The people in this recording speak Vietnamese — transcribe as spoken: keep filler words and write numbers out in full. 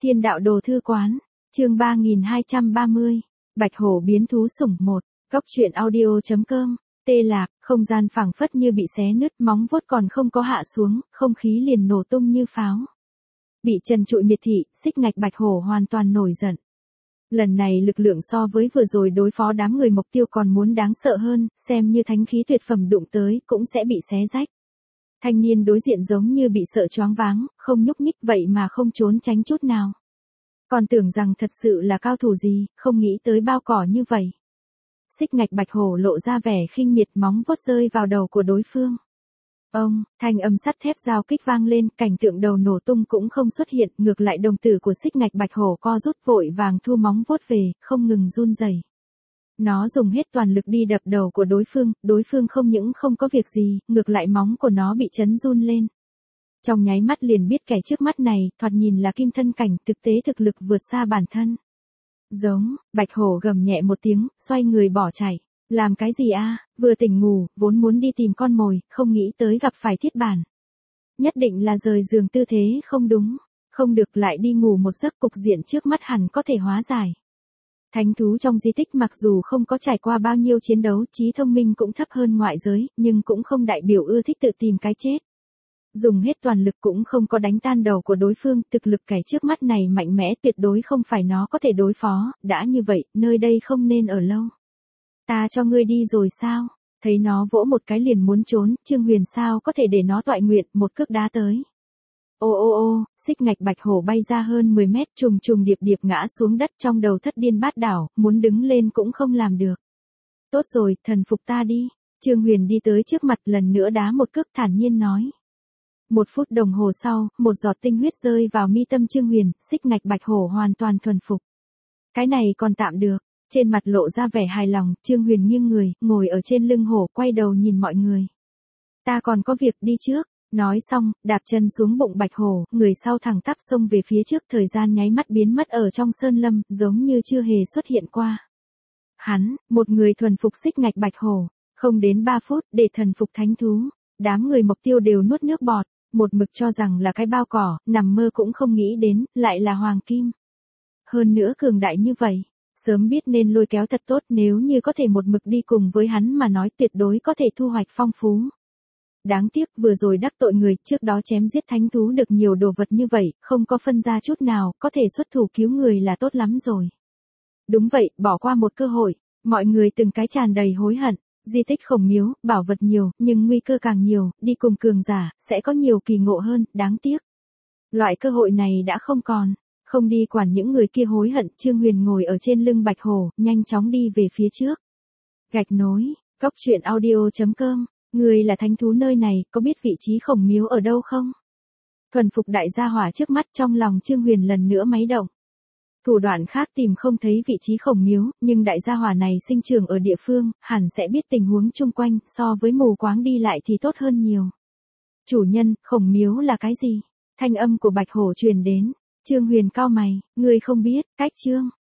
Thiên đạo đồ thư quán, chương ba nghìn hai trăm ba mươi, Bạch hổ biến thú sủng một, góc truyện audio chấm com, tê lạc, không gian phảng phất như bị xé nứt, móng vuốt còn không có hạ xuống, không khí liền nổ tung như pháo. Bị trần trụi miệt thị, xích ngạch bạch hổ hoàn toàn nổi giận. Lần này lực lượng so với vừa rồi đối phó đám người mục tiêu còn muốn đáng sợ hơn, xem như thánh khí tuyệt phẩm đụng tới, cũng sẽ bị xé rách. Thanh niên đối diện giống như bị sợ choáng váng, không nhúc nhích vậy mà không trốn tránh chút nào. Còn tưởng rằng thật sự là cao thủ gì, không nghĩ tới bao cỏ như vậy. Xích ngạch bạch hổ lộ ra vẻ khinh miệt, móng vuốt rơi vào đầu của đối phương. Ông, thanh âm sắt thép giao kích vang lên, cảnh tượng đầu nổ tung cũng không xuất hiện, ngược lại đồng tử của xích ngạch bạch hổ co rút vội vàng thu móng vuốt về, không ngừng run rẩy. Nó dùng hết toàn lực đi đập đầu của đối phương, đối phương không những không có việc gì, ngược lại móng của nó bị chấn run lên. Trong nháy mắt liền biết kẻ trước mắt này, thoạt nhìn là kim thân cảnh, thực tế thực lực vượt xa bản thân. Giống, bạch hổ gầm nhẹ một tiếng, xoay người bỏ chạy. Làm cái gì a? Vừa tỉnh ngủ, vốn muốn đi tìm con mồi, không nghĩ tới gặp phải thiết bản. Nhất định là rời giường tư thế không đúng, không được lại đi ngủ một giấc, cục diện trước mắt hẳn có thể hóa giải. Thánh thú trong di tích mặc dù không có trải qua bao nhiêu chiến đấu, trí thông minh cũng thấp hơn ngoại giới, nhưng cũng không đại biểu ưa thích tự tìm cái chết. Dùng hết toàn lực cũng không có đánh tan đầu của đối phương, thực lực kẻ trước mắt này mạnh mẽ tuyệt đối không phải nó có thể đối phó, đã như vậy, nơi đây không nên ở lâu. Ta cho ngươi đi rồi sao? Thấy nó vỗ một cái liền muốn trốn, Trương Huyền sao có thể để nó toại nguyện, một cước đá tới. Ô ô ô, xích ngạch bạch hổ bay ra hơn mười mét, trùng trùng điệp điệp ngã xuống đất, trong đầu thất điên bát đảo, muốn đứng lên cũng không làm được. Tốt rồi, thần phục ta đi. Trương Huyền đi tới trước mặt, lần nữa đá một cước, thản nhiên nói. Một phút đồng hồ sau, một giọt tinh huyết rơi vào mi tâm Trương Huyền, xích ngạch bạch hổ hoàn toàn thuần phục. Cái này còn tạm được. Trên mặt lộ ra vẻ hài lòng, Trương Huyền nghiêng người, ngồi ở trên lưng hổ, quay đầu nhìn mọi người. Ta còn có việc, đi trước. Nói xong, đạp chân xuống bụng bạch hổ, người sau thẳng tắp xông về phía trước, thời gian nháy mắt biến mất ở trong sơn lâm, giống như chưa hề xuất hiện qua. Hắn, một người thuần phục xích ngạch bạch hổ, không đến ba phút, để thần phục thánh thú. Đám người mục tiêu đều nuốt nước bọt, một mực cho rằng là cái bao cỏ, nằm mơ cũng không nghĩ đến, lại là hoàng kim. Hơn nữa cường đại như vậy. Sớm biết nên lôi kéo thật tốt, nếu như có thể một mực đi cùng với hắn mà nói tuyệt đối có thể thu hoạch phong phú. Đáng tiếc vừa rồi đắc tội người, trước đó chém giết thánh thú được nhiều đồ vật như vậy, không có phân ra chút nào, có thể xuất thủ cứu người là tốt lắm rồi. Đúng vậy, bỏ qua một cơ hội, mọi người từng cái tràn đầy hối hận, di tích khổng miếu, bảo vật nhiều, nhưng nguy cơ càng nhiều, đi cùng cường giả, sẽ có nhiều kỳ ngộ hơn, đáng tiếc. Loại cơ hội này đã không còn. Không đi quản những người kia hối hận, Trương Huyền ngồi ở trên lưng bạch hổ, nhanh chóng đi về phía trước. Gạch nối, góc truyện audio chấm com, người là thánh thú nơi này, có biết vị trí khổng miếu ở đâu không? Thuần phục đại gia hỏa trước mắt, trong lòng Trương Huyền lần nữa máy động. Thủ đoạn khác tìm không thấy vị trí khổng miếu, nhưng đại gia hỏa này sinh trưởng ở địa phương, hẳn sẽ biết tình huống chung quanh, so với mù quáng đi lại thì tốt hơn nhiều. Chủ nhân, khổng miếu là cái gì? Thanh âm của bạch hổ truyền đến. Trương Huyền cau mày, ngươi không biết, cách Trương,